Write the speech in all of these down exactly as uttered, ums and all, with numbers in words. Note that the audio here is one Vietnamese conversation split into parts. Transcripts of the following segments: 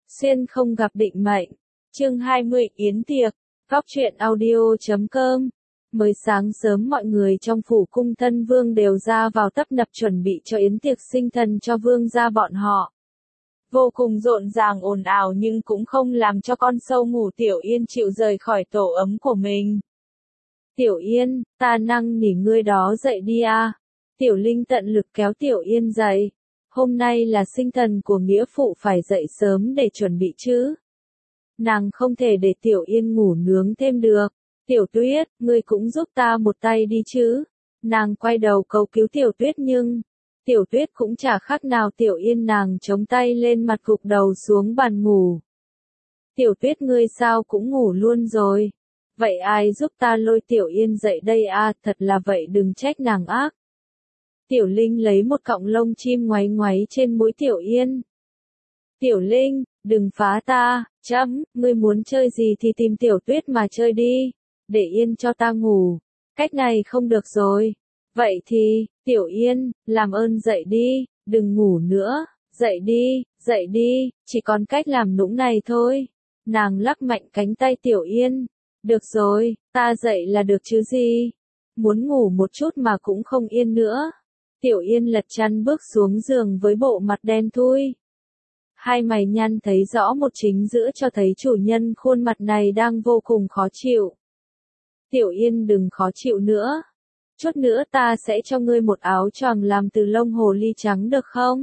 Xuyên không gặp định mệnh. Chương hai mươi Yến tiệc. Góc truyện audio chấm com. Mới sáng sớm mọi người trong phủ cung thân vương đều ra vào tấp nập chuẩn bị cho yến tiệc sinh thần cho vương gia bọn họ. Vô cùng rộn ràng ồn ào nhưng cũng không làm cho con sâu ngủ Tiểu Yên chịu rời khỏi tổ ấm của mình. Tiểu Yên, ta năn nỉ ngươi đó dậy đi a. Tiểu Linh tận lực kéo Tiểu Yên dậy. Hôm nay là sinh thần của nghĩa phụ, phải dậy sớm để chuẩn bị chứ. Nàng không thể để Tiểu Yên ngủ nướng thêm được. Tiểu Tuyết, ngươi cũng giúp ta một tay đi chứ. Nàng quay đầu cầu cứu Tiểu Tuyết nhưng Tiểu Tuyết cũng chả khác nào Tiểu Yên, nàng chống tay lên mặt gục đầu xuống bàn ngủ. Tiểu Tuyết, ngươi sao cũng ngủ luôn rồi. Vậy ai giúp ta lôi Tiểu Yên dậy đây a, thật là vậy đừng trách nàng ác. Tiểu Linh lấy một cọng lông chim ngoáy ngoáy trên mũi Tiểu Yên. Tiểu Linh, đừng phá ta, chấm, ngươi muốn chơi gì thì tìm Tiểu Tuyết mà chơi đi, để yên cho ta ngủ. Cách này không được rồi. Vậy thì, Tiểu Yên, làm ơn dậy đi, đừng ngủ nữa, dậy đi, dậy đi, chỉ còn cách làm nũng này thôi. Nàng lắc mạnh cánh tay Tiểu Yên. Được rồi, ta dậy là được chứ gì. Muốn ngủ một chút mà cũng không yên nữa. Tiểu Yên lật chăn bước xuống giường với bộ mặt đen thui. Hai mày nhăn thấy rõ một chính giữa cho thấy chủ nhân khuôn mặt này đang vô cùng khó chịu. Tiểu Yên đừng khó chịu nữa. Chút nữa ta sẽ cho ngươi một áo choàng làm từ lông hồ ly trắng được không?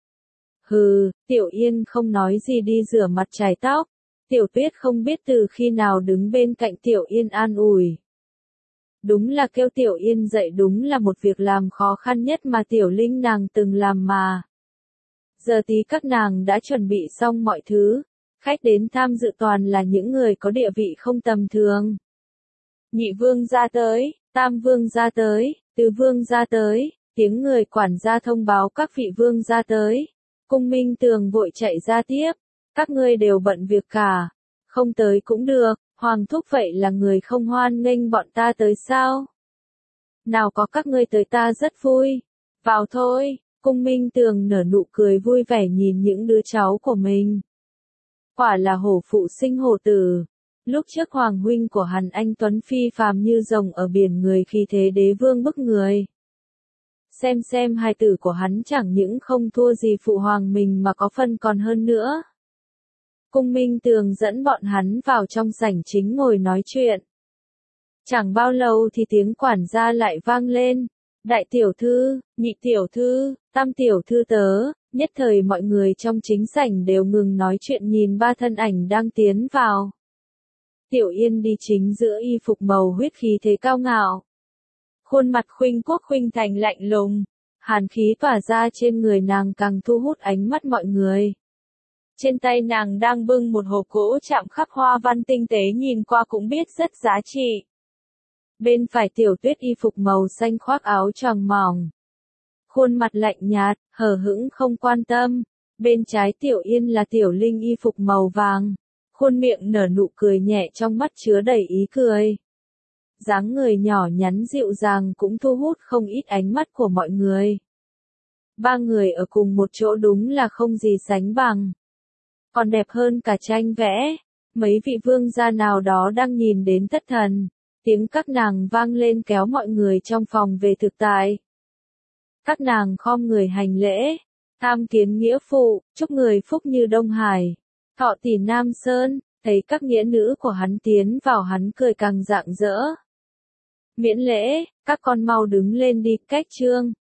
Hừ, Tiểu Yên không nói gì đi rửa mặt chải tóc. Tiểu Tuyết không biết từ khi nào đứng bên cạnh Tiểu Yên an ủi. Đúng là kêu Tiểu Yên dậy đúng là một việc làm khó khăn nhất mà Tiểu Linh nàng từng làm mà. Giờ tí các nàng đã chuẩn bị xong mọi thứ. Khách đến tham dự toàn là những người có địa vị không tầm thường. Nhị vương ra tới, tam vương ra tới, tứ vương ra tới, tiếng người quản gia thông báo các vị vương ra tới. Cung Minh Tường vội chạy ra tiếp. Các ngươi đều bận việc cả. Không tới cũng được, Hoàng thúc vậy là người không hoan nghênh bọn ta tới sao? Nào có các ngươi tới ta rất vui. Vào thôi, Cung Minh Tường nở nụ cười vui vẻ nhìn những đứa cháu của mình. Quả là hổ phụ sinh hổ tử. Lúc trước Hoàng huynh của hắn anh Tuấn phi phàm như rồng ở biển người, khi thế đế vương bức người. Xem xem hài tử của hắn chẳng những không thua gì phụ hoàng mình mà có phần còn hơn nữa. Cung Minh Tường dẫn bọn hắn vào trong sảnh chính ngồi nói chuyện. Chẳng bao lâu thì tiếng quản gia lại vang lên. Đại tiểu thư, nhị tiểu thư, tam tiểu thư tớ. Nhất thời mọi người trong chính sảnh đều ngừng nói chuyện nhìn ba thân ảnh đang tiến vào. Tiểu Yên đi chính giữa y phục màu huyết khí thế cao ngạo. Khuôn mặt khuynh quốc khuynh thành lạnh lùng. Hàn khí tỏa ra trên người nàng càng thu hút ánh mắt mọi người. Trên tay nàng đang bưng một hộp gỗ chạm khắc hoa văn tinh tế, nhìn qua cũng biết rất giá trị. Bên phải Tiểu Tuyết y phục màu xanh khoác áo choàng mỏng. Khuôn mặt lạnh nhạt, hờ hững không quan tâm. Bên trái Tiểu Yên là Tiểu Linh y phục màu vàng. Khuôn miệng nở nụ cười nhẹ, trong mắt chứa đầy ý cười. Dáng người nhỏ nhắn dịu dàng cũng thu hút không ít ánh mắt của mọi người. Ba người ở cùng một chỗ đúng là không gì sánh bằng. Còn đẹp hơn cả tranh vẽ. Mấy vị vương gia nào đó đang nhìn đến thất thần. Tiếng các nàng vang lên kéo mọi người trong phòng về thực tại. Các nàng khom người hành lễ. Tham kiến nghĩa phụ, chúc người phúc như Đông Hải. Thọ tỷ Nam Sơn. Thấy các nghĩa nữ của hắn tiến vào, hắn cười càng rạng rỡ. Miễn lễ, các con mau đứng lên đi, cách trương.